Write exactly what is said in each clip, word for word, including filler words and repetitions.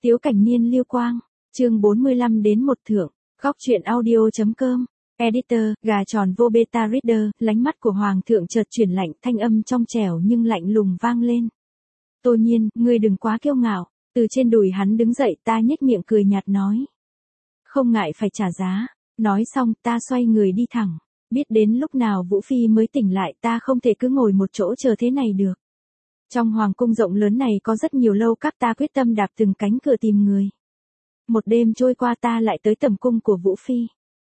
Tiếu Cảnh Niên Liêu Quang, chương bốn mươi lăm đến một thượng, góc truyện audio.com, editor, gà tròn vô beta reader, lánh mắt của Hoàng thượng chợt chuyển lạnh, thanh âm trong trẻo nhưng lạnh lùng vang lên. Tô Nhiên, ngươi đừng quá kiêu ngạo, từ trên đùi hắn đứng dậy, ta nhếch miệng cười nhạt nói. Không ngại phải trả giá, nói xong ta xoay người đi thẳng, biết đến lúc nào Vũ Phi mới tỉnh lại, ta không thể cứ ngồi một chỗ chờ thế này được. Trong hoàng cung rộng lớn này có rất nhiều lâu các ta quyết tâm đạp từng cánh cửa tìm người. Một đêm trôi qua ta lại tới tầm cung của Vũ Phi.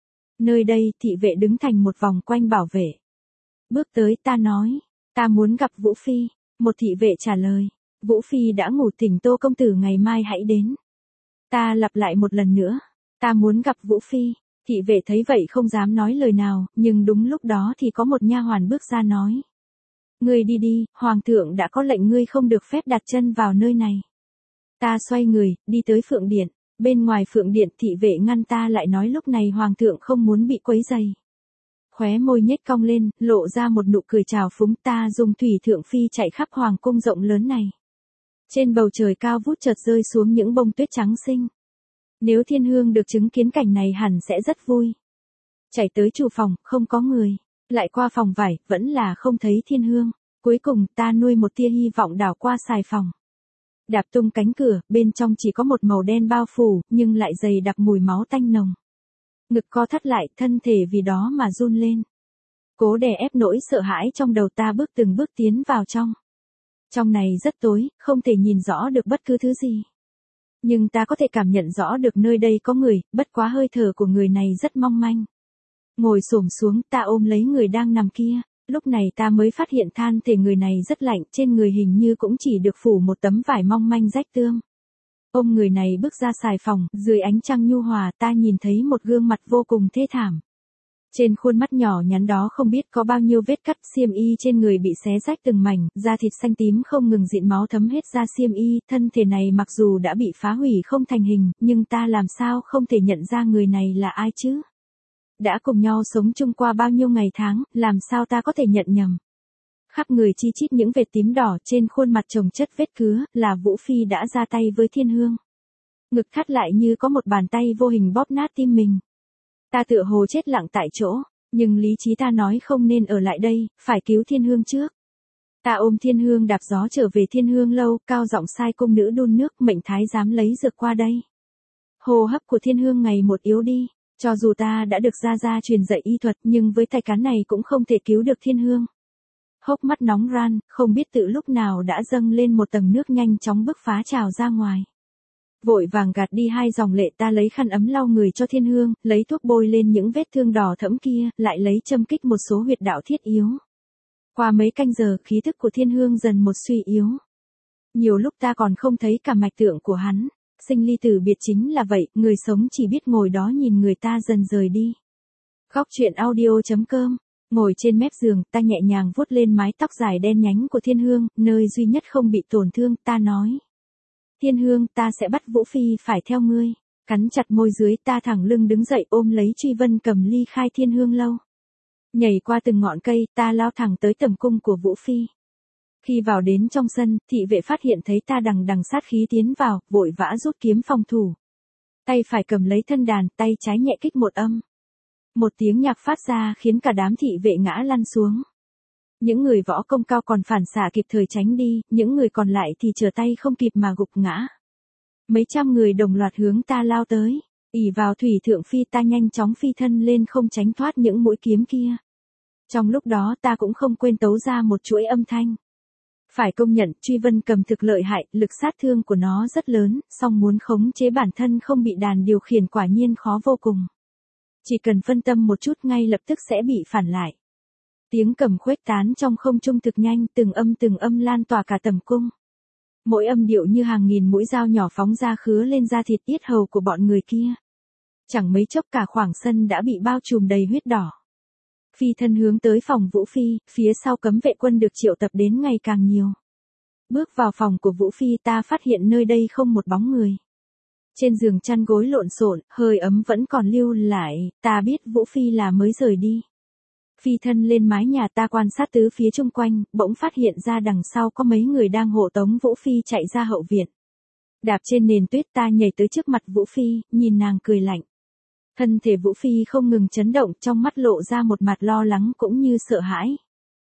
Nơi đây thị vệ đứng thành một vòng quanh bảo vệ. Bước tới ta nói, ta muốn gặp Vũ Phi. Một thị vệ trả lời, Vũ Phi đã ngủ tỉnh, Tô công tử ngày mai hãy đến. Ta lặp lại một lần nữa, ta muốn gặp Vũ Phi. Thị vệ thấy vậy không dám nói lời nào, nhưng đúng lúc đó thì có một nha hoàn bước ra nói. Ngươi đi đi, hoàng thượng đã có lệnh ngươi không được phép đặt chân vào nơi này. Ta xoay người, đi tới Phượng Điện, bên ngoài Phượng Điện thị vệ ngăn ta lại nói lúc này hoàng thượng không muốn bị quấy rầy. Khóe môi nhếch cong lên, lộ ra một nụ cười trào phúng, ta dùng thủy thượng phi chạy khắp hoàng cung rộng lớn này. Trên bầu trời cao vút chợt rơi xuống những bông tuyết trắng xinh. Nếu Thiên Hương được chứng kiến cảnh này hẳn sẽ rất vui. Chạy tới chủ phòng, không có người. Lại qua phòng vải, vẫn là không thấy Thiên Hương. Cuối cùng ta nuôi một tia hy vọng đảo qua xài phòng. Đạp tung cánh cửa, bên trong chỉ có một màu đen bao phủ, nhưng lại dày đặc mùi máu tanh nồng. Ngực co thắt lại, thân thể vì đó mà run lên. Cố đè ép nỗi sợ hãi trong đầu ta, bước từng bước tiến vào trong. Trong này rất tối, không thể nhìn rõ được bất cứ thứ gì. Nhưng ta có thể cảm nhận rõ được nơi đây có người, bất quá hơi thở của người này rất mong manh. Ngồi xổm xuống, ta ôm lấy người đang nằm kia. Lúc này ta mới phát hiện than thể người này rất lạnh, trên người hình như cũng chỉ được phủ một tấm vải mong manh rách tươm. Ôm người này bước ra xài phòng, dưới ánh trăng nhu hòa ta nhìn thấy một gương mặt vô cùng thê thảm. Trên khuôn mắt nhỏ nhắn đó không biết có bao nhiêu vết cắt, xiêm y trên người bị xé rách từng mảnh, da thịt xanh tím không ngừng dịn máu thấm hết ra xiêm y, thân thể này mặc dù đã bị phá hủy không thành hình, nhưng ta làm sao không thể nhận ra người này là ai chứ? Đã cùng nhau sống chung qua bao nhiêu ngày tháng, làm sao ta có thể nhận nhầm? Khắp người chi chít những vệt tím đỏ, trên khuôn mặt chồng chất vết cứa, là Vũ Phi đã ra tay với Thiên Hương. Ngực thắt lại như có một bàn tay vô hình bóp nát tim mình. Ta tựa hồ chết lặng tại chỗ, nhưng lý trí ta nói không nên ở lại đây, phải cứu Thiên Hương trước. Ta ôm Thiên Hương đạp gió trở về Thiên Hương lâu, cao giọng sai cung nữ đun nước, mệnh thái giám lấy dược qua đây. Hô hấp của Thiên Hương ngày một yếu đi. Cho dù ta đã được gia gia truyền dạy y thuật, nhưng với tay cán này cũng không thể cứu được Thiên Hương. Hốc mắt nóng ran, không biết từ lúc nào đã dâng lên một tầng nước nhanh chóng bứt phá trào ra ngoài. Vội vàng gạt đi hai dòng lệ, ta lấy khăn ấm lau người cho Thiên Hương, lấy thuốc bôi lên những vết thương đỏ thẫm kia, lại lấy châm kích một số huyệt đạo thiết yếu. Qua mấy canh giờ, khí thức của Thiên Hương dần một suy yếu. Nhiều lúc ta còn không thấy cả mạch tượng của hắn. Sinh ly tử biệt chính là vậy, người sống chỉ biết ngồi đó nhìn người ta dần rời đi. Góc truyện audio.com, ngồi trên mép giường, ta nhẹ nhàng vuốt lên mái tóc dài đen nhánh của Thiên Hương, nơi duy nhất không bị tổn thương, ta nói. Thiên Hương, ta sẽ bắt Vũ Phi phải theo ngươi. Cắn chặt môi dưới, ta thẳng lưng đứng dậy ôm lấy Truy Vân cầm ly khai Thiên Hương lâu. Nhảy qua từng ngọn cây, ta lao thẳng tới tầm cung của Vũ Phi. Khi vào đến trong sân, thị vệ phát hiện thấy ta đằng đằng sát khí tiến vào, vội vã rút kiếm phòng thủ. Tay phải cầm lấy thân đàn, tay trái nhẹ kích một âm. Một tiếng nhạc phát ra khiến cả đám thị vệ ngã lăn xuống. Những người võ công cao còn phản xạ kịp thời tránh đi, những người còn lại thì trở tay không kịp mà gục ngã. Mấy trăm người đồng loạt hướng ta lao tới, ỷ vào thủy thượng phi ta nhanh chóng phi thân lên không tránh thoát những mũi kiếm kia. Trong lúc đó ta cũng không quên tấu ra một chuỗi âm thanh. Phải công nhận, Truy Vân cầm thực lợi hại, lực sát thương của nó rất lớn, song muốn khống chế bản thân không bị đàn điều khiển quả nhiên khó vô cùng. Chỉ cần phân tâm một chút ngay lập tức sẽ bị phản lại. Tiếng cầm khuếch tán trong không trung thực nhanh, từng âm từng âm lan tỏa cả tầm cung. Mỗi âm điệu như hàng nghìn mũi dao nhỏ phóng ra khứa lên da thịt yết hầu của bọn người kia. Chẳng mấy chốc cả khoảng sân đã bị bao trùm đầy huyết đỏ. Phi thân hướng tới phòng Vũ Phi, phía sau cấm vệ quân được triệu tập đến ngày càng nhiều. Bước vào phòng của Vũ Phi ta phát hiện nơi đây không một bóng người. Trên giường chăn gối lộn xộn, hơi ấm vẫn còn lưu lại, ta biết Vũ Phi là mới rời đi. Phi thân lên mái nhà ta quan sát tứ phía chung quanh, bỗng phát hiện ra đằng sau có mấy người đang hộ tống Vũ Phi chạy ra hậu viện. Đạp trên nền tuyết ta nhảy tới trước mặt Vũ Phi, nhìn nàng cười lạnh. Thân thể Vũ Phi không ngừng chấn động, trong mắt lộ ra một mặt lo lắng cũng như sợ hãi.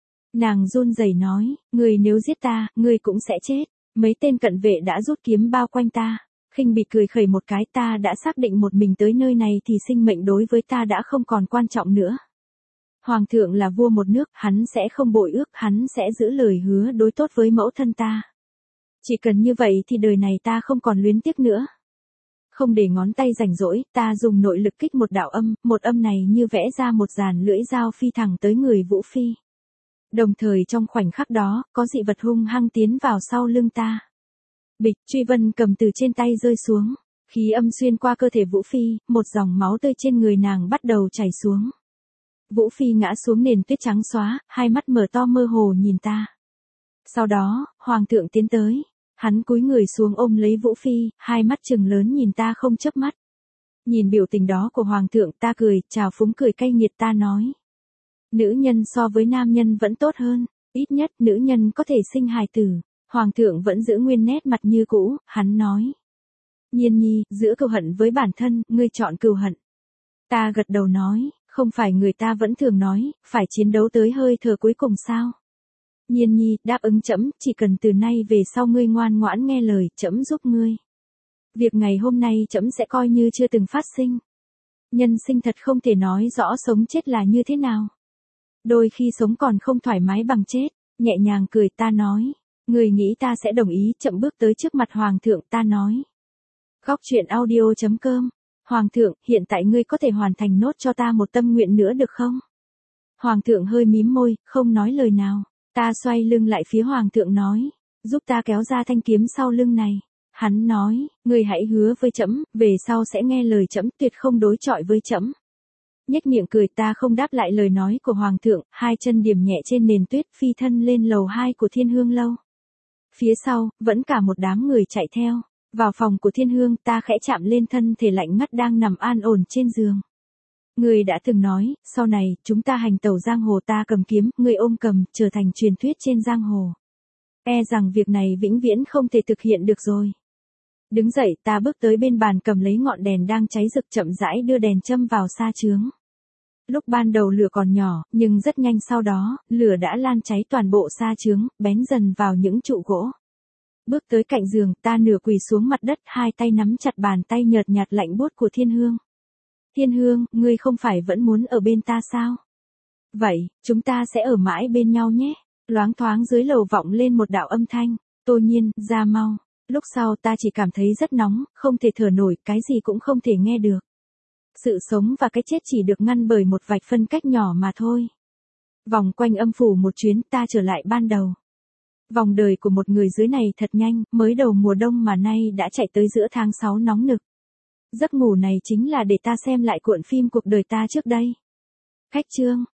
Nàng run rẩy nói, người nếu giết ta, người cũng sẽ chết. Mấy tên cận vệ đã rút kiếm bao quanh ta. Khinh Bỉ cười khẩy một cái, ta đã xác định một mình tới nơi này thì sinh mệnh đối với ta đã không còn quan trọng nữa. Hoàng thượng là vua một nước, hắn sẽ không bội ước, hắn sẽ giữ lời hứa đối tốt với mẫu thân ta. Chỉ cần như vậy thì đời này ta không còn luyến tiếc nữa. Không để ngón tay rảnh rỗi, ta dùng nội lực kích một đạo âm, một âm này như vẽ ra một dàn lưỡi dao phi thẳng tới người Vũ Phi. Đồng thời trong khoảnh khắc đó, có dị vật hung hăng tiến vào sau lưng ta. Bịch, truy vân cầm từ trên tay rơi xuống. Khí âm xuyên qua cơ thể Vũ Phi, một dòng máu tươi trên người nàng bắt đầu chảy xuống. Vũ Phi ngã xuống nền tuyết trắng xóa, hai mắt mở to mơ hồ nhìn ta. Sau đó, Hoàng thượng tiến tới. Hắn cúi người xuống ôm lấy Vũ Phi, hai mắt trừng lớn nhìn ta không chớp mắt. Nhìn biểu tình đó của Hoàng thượng ta cười, trào phúng cười cay nghiệt ta nói. Nữ nhân so với nam nhân vẫn tốt hơn, ít nhất nữ nhân có thể sinh hài tử. Hoàng thượng vẫn giữ nguyên nét mặt như cũ, hắn nói. Nhiên nhi, giữa cừu hận với bản thân, ngươi chọn cừu hận. Ta gật đầu nói, không phải người ta vẫn thường nói, phải chiến đấu tới hơi thở cuối cùng sao? Nhiên nhi, đáp ứng trẫm, chỉ cần từ nay về sau ngươi ngoan ngoãn nghe lời, trẫm giúp ngươi. Việc ngày hôm nay trẫm sẽ coi như chưa từng phát sinh. Nhân sinh thật không thể nói rõ sống chết là như thế nào. Đôi khi sống còn không thoải mái bằng chết, nhẹ nhàng cười ta nói. Người nghĩ ta sẽ đồng ý, chậm bước tới trước mặt Hoàng thượng ta nói. Góc truyện audio chấm com. Hoàng thượng, hiện tại ngươi có thể hoàn thành nốt cho ta một tâm nguyện nữa được không? Hoàng thượng hơi mím môi, không nói lời nào. Ta xoay lưng lại phía Hoàng thượng nói. Giúp ta kéo ra thanh kiếm sau lưng này. Hắn nói, ngươi hãy hứa với trẫm, về sau sẽ nghe lời trẫm, tuyệt không đối chọi với trẫm. Nhếch miệng cười ta không đáp lại lời nói của Hoàng thượng, hai chân điểm nhẹ trên nền tuyết phi thân lên lầu hai của Thiên Hương lâu. Phía sau, vẫn cả một đám người chạy theo. Vào phòng của Thiên Hương ta khẽ chạm lên thân thể lạnh ngắt đang nằm an ổn trên giường. Người đã từng nói, sau này, chúng ta hành tẩu giang hồ ta cầm kiếm, người ôm cầm, trở thành truyền thuyết trên giang hồ. E rằng việc này vĩnh viễn không thể thực hiện được rồi. Đứng dậy ta bước tới bên bàn cầm lấy ngọn đèn đang cháy rực chậm rãi đưa đèn châm vào sa chướng. Lúc ban đầu lửa còn nhỏ, nhưng rất nhanh sau đó, lửa đã lan cháy toàn bộ sa chướng, bén dần vào những trụ gỗ. Bước tới cạnh giường, ta nửa quỳ xuống mặt đất, hai tay nắm chặt bàn tay nhợt nhạt lạnh buốt của Thiên Hương. Thiên Hương, ngươi không phải vẫn muốn ở bên ta sao? Vậy, chúng ta sẽ ở mãi bên nhau nhé. Loáng thoáng dưới lầu vọng lên một đạo âm thanh. Tô Nhiên, ra mau. Lúc sau ta chỉ cảm thấy rất nóng, không thể thở nổi, cái gì cũng không thể nghe được. Sự sống và cái chết chỉ được ngăn bởi một vạch phân cách nhỏ mà thôi. Vòng quanh âm phủ một chuyến ta trở lại ban đầu. Vòng đời của một người dưới này thật nhanh, mới đầu mùa đông mà nay đã chạy tới giữa tháng sáu nóng nực. Giấc ngủ này chính là để ta xem lại cuộn phim cuộc đời ta trước đây. Khách chương.